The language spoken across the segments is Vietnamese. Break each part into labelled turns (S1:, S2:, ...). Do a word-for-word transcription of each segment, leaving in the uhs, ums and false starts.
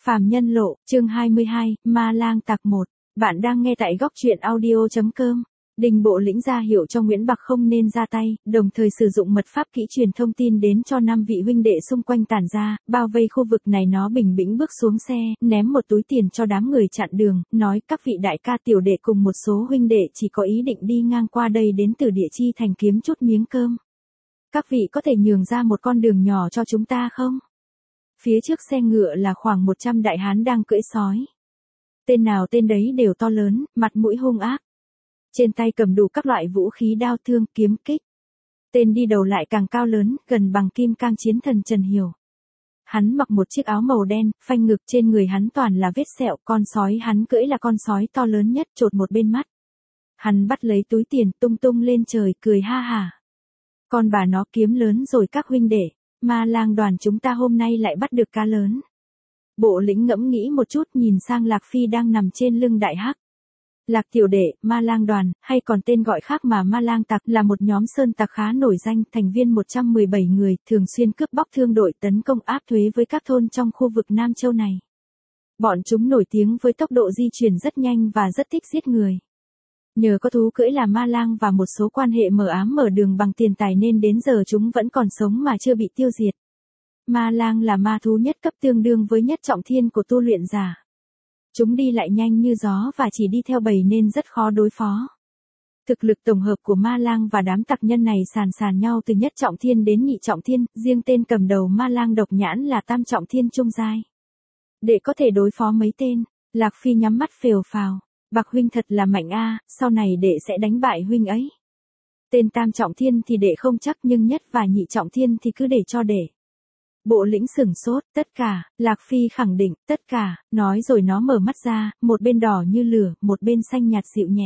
S1: Phàm Nhân Lộ, chương hai mươi hai, Ma Lang Tặc một. Bạn đang nghe tại góc truyện audio.com. Đình Bộ Lĩnh ra hiệu cho Nguyễn Bạc không nên ra tay, đồng thời sử dụng mật pháp kỹ truyền thông tin đến cho năm vị huynh đệ xung quanh tản ra, bao vây khu vực này. Nó bình bĩnh bước xuống xe, ném một túi tiền cho đám người chặn đường, nói các vị đại ca tiểu đệ cùng một số huynh đệ chỉ có ý định đi ngang qua đây đến từ Địa Chi Thành kiếm chút miếng cơm. Các vị có thể nhường ra một con đường nhỏ cho chúng ta không? Phía trước xe ngựa là khoảng một trăm đại hán đang cưỡi sói. Tên nào tên đấy đều to lớn, mặt mũi hung ác. Trên tay cầm đủ các loại vũ khí đao thương, kiếm kích. Tên đi đầu lại càng cao lớn, gần bằng kim cang chiến thần Trần Hiểu. Hắn mặc một chiếc áo màu đen, phanh ngực, trên người hắn toàn là vết sẹo, con sói hắn cưỡi là con sói to lớn nhất, chột một bên mắt. Hắn bắt lấy túi tiền, tung tung lên trời, cười ha hả. Con bà nó kiếm lớn rồi các huynh đệ. Ma Lang đoàn chúng ta hôm nay lại bắt được cá lớn. Bộ Lĩnh ngẫm nghĩ một chút, nhìn sang Lạc Phi đang nằm trên lưng đại hắc. Lạc tiểu đệ, Ma Lang đoàn, hay còn tên gọi khác mà Ma Lang tặc, là một nhóm sơn tặc khá nổi danh, thành viên một trăm mười bảy người, thường xuyên cướp bóc thương đội, tấn công áp thuế với các thôn trong khu vực Nam Châu này. Bọn chúng nổi tiếng với tốc độ di chuyển rất nhanh và rất thích giết người. Nhờ có thú cưỡi là ma lang và một số quan hệ mờ ám mở đường bằng tiền tài nên đến giờ chúng vẫn còn sống mà chưa bị tiêu diệt. Ma lang là ma thú nhất cấp, tương đương với nhất trọng thiên của tu luyện giả. Chúng đi lại nhanh như gió và chỉ đi theo bầy nên rất khó đối phó. Thực lực tổng hợp của ma lang và đám tặc nhân này sàn sàn nhau từ nhất trọng thiên đến nhị trọng thiên, riêng tên cầm đầu ma lang độc nhãn là tam trọng thiên trung giai. Để có thể đối phó mấy tên, Lạc Phi nhắm mắt phều phào. Bạc huynh thật là mạnh a, sau này đệ sẽ đánh bại huynh ấy. Tên tam trọng thiên thì đệ không chắc, nhưng nhất và nhị trọng thiên thì cứ để cho đệ. Bộ Lĩnh sửng sốt, tất cả, Lạc Phi khẳng định, tất cả, nói rồi nó mở mắt ra, một bên đỏ như lửa, một bên xanh nhạt dịu nhẹ.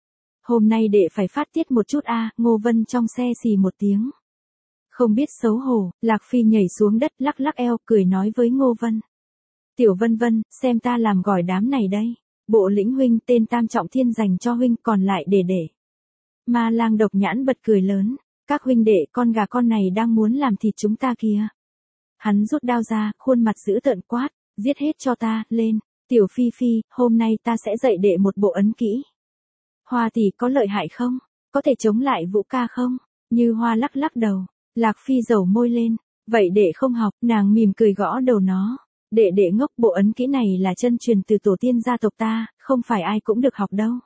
S1: Hôm nay đệ phải phát tiết một chút a, Ngô Vân trong xe xì một tiếng. Không biết xấu hổ, Lạc Phi nhảy xuống đất lắc lắc eo, cười nói với Ngô Vân. Tiểu Vân Vân, xem ta làm gỏi đám này đây. Bộ Lĩnh huynh, tên tam trọng thiên dành cho huynh, còn lại để để. Ma lang độc nhãn bật cười lớn. Các huynh đệ, con gà con này đang muốn làm thịt chúng ta kìa. Hắn rút đao ra, khuôn mặt dữ tợn quát, giết hết cho ta, lên. Tiểu Phi Phi, hôm nay ta sẽ dạy đệ một bộ ấn kỹ. Hoa tỷ có lợi hại không? Có thể chống lại Vũ ca không? Như Hoa lắc lắc đầu. Lạc Phi dầu môi lên. Vậy đệ không học, nàng mỉm cười gõ đầu nó. Đệ đệ ngốc, bộ ấn kỹ này là chân truyền từ tổ tiên gia tộc ta, không phải ai cũng được học đâu.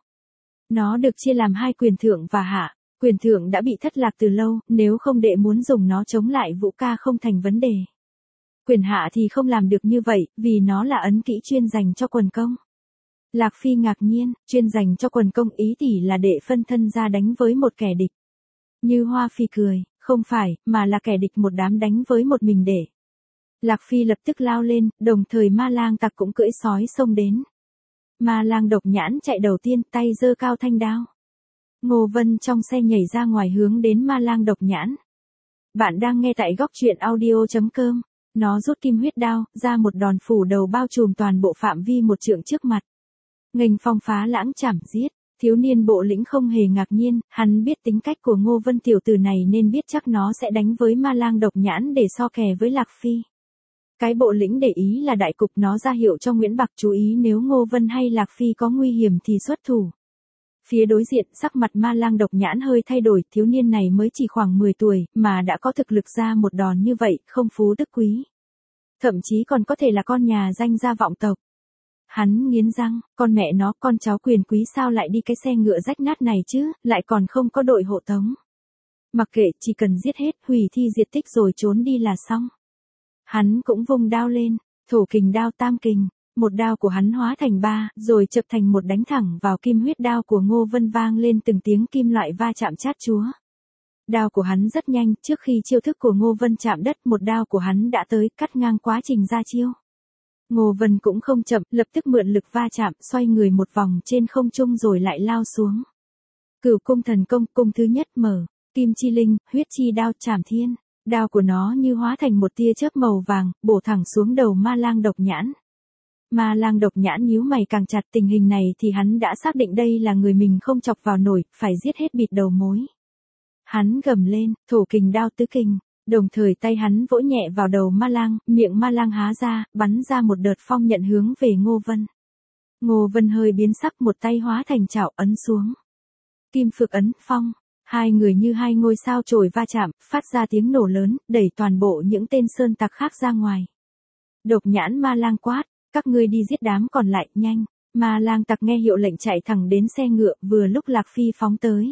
S1: Nó được chia làm hai quyền thượng và hạ, quyền thượng đã bị thất lạc từ lâu, nếu không đệ muốn dùng nó chống lại Vũ ca không thành vấn đề. Quyền hạ thì không làm được như vậy, vì nó là ấn kỹ chuyên dành cho quần công. Lạc Phi ngạc nhiên, chuyên dành cho quần công, ý tỷ là đệ phân thân ra đánh với một kẻ địch. Như Hoa Phi cười, không phải, mà là kẻ địch một đám đánh với một mình đệ. Lạc Phi lập tức lao lên, đồng thời ma lang tặc cũng cưỡi sói xông đến. Ma lang độc nhãn chạy đầu tiên, tay giơ cao thanh đao. Ngô Vân trong xe nhảy ra ngoài hướng đến ma lang độc nhãn. Bạn đang nghe tại góc truyện audio.com. Nó rút kim huyết đao, ra một đòn phủ đầu bao trùm toàn bộ phạm vi một trượng trước mặt. Nghênh phong phá lãng chảm giết. Thiếu niên Bộ Lĩnh không hề ngạc nhiên, hắn biết tính cách của Ngô Vân tiểu tử này nên biết chắc nó sẽ đánh với ma lang độc nhãn để so kè với Lạc Phi. Cái Bộ Lĩnh để ý là đại cục, nó ra hiệu cho Nguyễn Bạc chú ý nếu Ngô Vân hay Lạc Phi có nguy hiểm thì xuất thủ. Phía đối diện, sắc mặt ma lang độc nhãn hơi thay đổi, thiếu niên này mới chỉ khoảng mười tuổi, mà đã có thực lực ra một đòn như vậy, không phú đức quý. Thậm chí còn có thể là con nhà danh gia vọng tộc. Hắn nghiến răng, con mẹ nó, con cháu quyền quý sao lại đi cái xe ngựa rách nát này chứ, lại còn không có đội hộ tống. Mặc kệ, chỉ cần giết hết, hủy thi diệt tích rồi trốn đi là xong. Hắn cũng vung đao lên, thổ kình đao tam kình, một đao của hắn hóa thành ba, rồi chập thành một đánh thẳng vào kim huyết đao của Ngô Vân, vang lên từng tiếng kim loại va chạm chát chúa. Đao của hắn rất nhanh, trước khi chiêu thức của Ngô Vân chạm đất, một đao của hắn đã tới, cắt ngang quá trình ra chiêu. Ngô Vân cũng không chậm, lập tức mượn lực va chạm, xoay người một vòng trên không trung rồi lại lao xuống. Cửu cung thần công, cung thứ nhất mở, kim chi linh, huyết chi đao chảm thiên. Đao của nó như hóa thành một tia chớp màu vàng, bổ thẳng xuống đầu ma lang độc nhãn. Ma lang độc nhãn nhíu mày càng chặt, tình hình này thì hắn đã xác định đây là người mình không chọc vào nổi, phải giết hết bịt đầu mối. Hắn gầm lên, thổ kình đao tứ kình, Đồng thời tay hắn vỗ nhẹ vào đầu ma lang, miệng ma lang há ra, bắn ra một đợt phong nhận hướng về Ngô Vân. Ngô Vân hơi biến sắc, một tay hóa thành chảo ấn xuống. Kim phược ấn phong, hai người như hai ngôi sao chổi va chạm, phát ra tiếng nổ lớn, đẩy toàn bộ những tên sơn tặc khác ra ngoài. Độc nhãn ma lang quát, các ngươi đi giết đám còn lại, nhanh. Ma lang tặc nghe hiệu lệnh chạy thẳng đến xe ngựa, vừa lúc Lạc Phi phóng tới.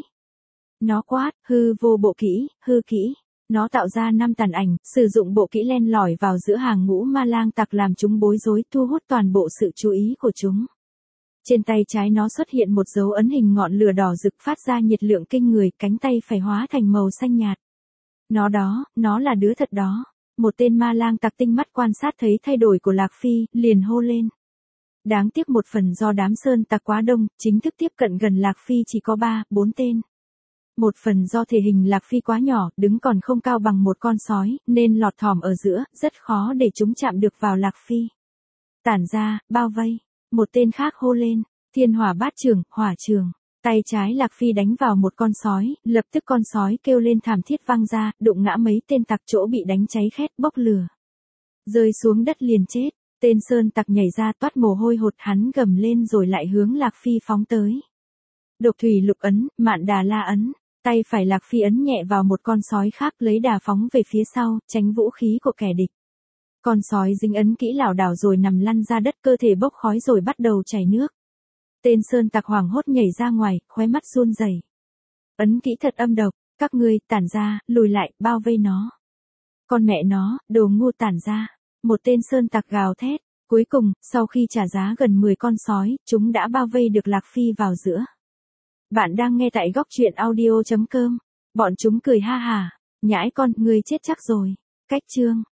S1: Nó quát, hư vô bộ kỹ, hư kỹ. Nó tạo ra năm tàn ảnh, sử dụng bộ kỹ len lỏi vào giữa hàng ngũ ma lang tặc làm chúng bối rối, thu hút toàn bộ sự chú ý của chúng. Trên tay trái nó xuất hiện một dấu ấn hình ngọn lửa đỏ rực phát ra nhiệt lượng kinh người, cánh tay phải hóa thành màu xanh nhạt. Nó đó, nó là đứa thật đó. Một tên ma lang tặc tinh mắt quan sát thấy thay đổi của Lạc Phi, liền hô lên. Đáng tiếc một phần do đám sơn tặc quá đông, chính thức tiếp cận gần Lạc Phi chỉ có ba, bốn tên. Một phần do thể hình Lạc Phi quá nhỏ, đứng còn không cao bằng một con sói, nên lọt thỏm ở giữa, rất khó để chúng chạm được vào Lạc Phi. Tản ra, bao vây. Một tên khác hô lên, thiên hỏa bát trường, hỏa trường. Tay trái Lạc Phi đánh vào một con sói, lập tức con sói kêu lên thảm thiết văng ra, đụng ngã mấy tên tặc, chỗ bị đánh cháy khét, bốc lửa. Rơi xuống đất liền chết, tên sơn tặc nhảy ra toát mồ hôi hột, hắn gầm lên rồi lại hướng Lạc Phi phóng tới. Độc thủy lục ấn, mạn đà la ấn, tay phải Lạc Phi ấn nhẹ vào một con sói khác, lấy đà phóng về phía sau, tránh vũ khí của kẻ địch. Con sói dính ấn kỹ lảo đảo rồi nằm lăn ra đất, cơ thể bốc khói rồi bắt đầu chảy nước. Tên sơn tặc hoảng hốt nhảy ra ngoài, khóe mắt run rẩy. Ấn kỹ thật âm độc, các ngươi tản ra, lùi lại, bao vây nó. Con mẹ nó, đồ ngu tản ra. Một tên sơn tặc gào thét. Cuối cùng, sau khi trả giá gần mười con sói, chúng đã bao vây được Lạc Phi vào giữa. Bạn đang nghe tại góc truyện audio chấm com. Bọn chúng cười ha hả. Nhãi con, ngươi chết chắc rồi. Cách chương.